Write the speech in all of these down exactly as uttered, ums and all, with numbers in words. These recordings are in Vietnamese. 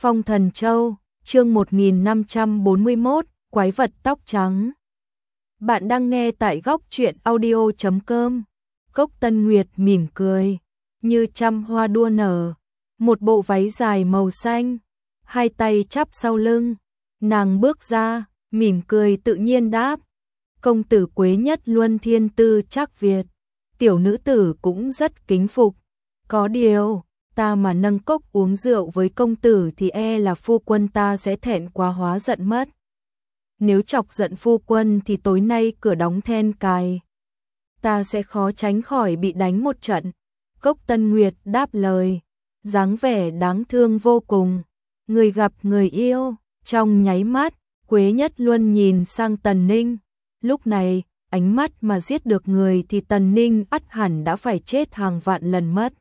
Phong Thần Châu, chương một nghìn năm trăm bốn mươi mốt, Quái vật tóc trắng. Bạn đang nghe tại góc truyện audio chấm com. Cốc Tân Nguyệt mỉm cười, như trăm hoa đua nở, một bộ váy dài màu xanh, hai tay chắp sau lưng, nàng bước ra, mỉm cười tự nhiên đáp: "Công tử Quế Nhất Luân thiên tư chắc Việt, tiểu nữ tử cũng rất kính phục, có điều ta mà nâng cốc uống rượu với công tử thì e là phu quân ta sẽ thẹn quá hóa giận mất. Nếu chọc giận phu quân thì tối nay cửa đóng then cài, ta sẽ khó tránh khỏi bị đánh một trận." Cốc Tân Nguyệt đáp lời, dáng vẻ đáng thương vô cùng. Người gặp người yêu, trong nháy mắt, Quế Nhất Luân nhìn sang Tần Ninh. Lúc này, ánh mắt mà giết được người thì Tần Ninh ắt hẳn đã phải chết hàng vạn lần mất.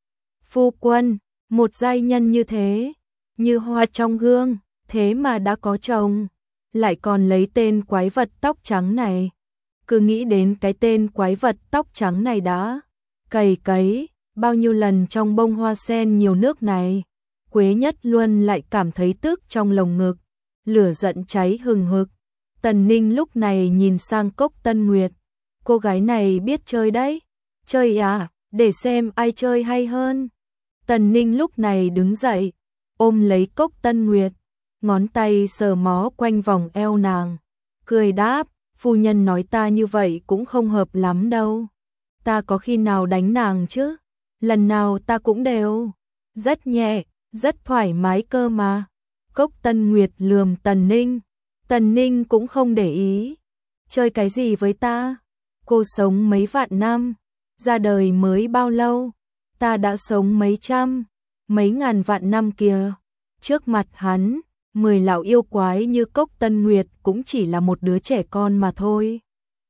Phu quân, một giai nhân như thế, như hoa trong gương, thế mà đã có chồng, lại còn lấy tên quái vật tóc trắng này. Cứ nghĩ đến cái tên quái vật tóc trắng này đã cày cấy bao nhiêu lần trong bông hoa sen nhiều nước này, Quế Nhất Luân lại cảm thấy tức trong lồng ngực, lửa giận cháy hừng hực. Tần Ninh lúc này nhìn sang Cốc Tân Nguyệt, cô gái này biết chơi đấy. Chơi à, để xem ai chơi hay hơn. Tần Ninh lúc này đứng dậy, ôm lấy Cốc Tân Nguyệt, ngón tay sờ mó quanh vòng eo nàng, cười đáp: "Phu nhân nói ta như vậy cũng không hợp lắm đâu. Ta có khi nào đánh nàng chứ? Lần nào ta cũng đều rất nhẹ, rất thoải mái cơ mà." Cốc Tân Nguyệt lườm Tần Ninh. Tần Ninh cũng không để ý. Chơi cái gì với ta? Cô sống mấy vạn năm, ra đời mới bao lâu? Ta đã sống mấy trăm, mấy ngàn vạn năm kìa. Trước mặt hắn, mười lão yêu quái như Cốc Tân Nguyệt cũng chỉ là một đứa trẻ con mà thôi.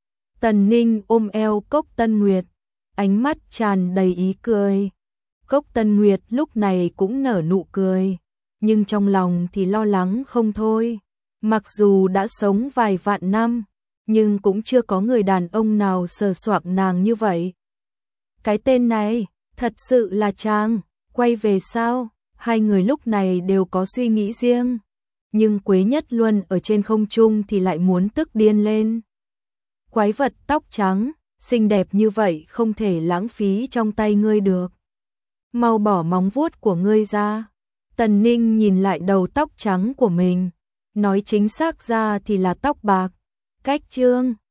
Tần Ninh ôm eo Cốc Tân Nguyệt, ánh mắt tràn đầy ý cười. Cốc Tân Nguyệt lúc này cũng nở nụ cười, nhưng trong lòng thì lo lắng không thôi. Mặc dù đã sống vài vạn năm, nhưng cũng chưa có người đàn ông nào sờ soạng nàng như vậy. Cái tên này, thật sự là chàng, quay về sao? Hai người lúc này đều có suy nghĩ riêng, nhưng Quế Nhất Luân ở trên không trung thì lại muốn tức điên lên. Quái vật tóc trắng, xinh đẹp như vậy không thể lãng phí trong tay ngươi được. Mau bỏ móng vuốt của ngươi ra. Tần Ninh nhìn lại đầu tóc trắng của mình, nói chính xác ra thì là tóc bạc. Cách chương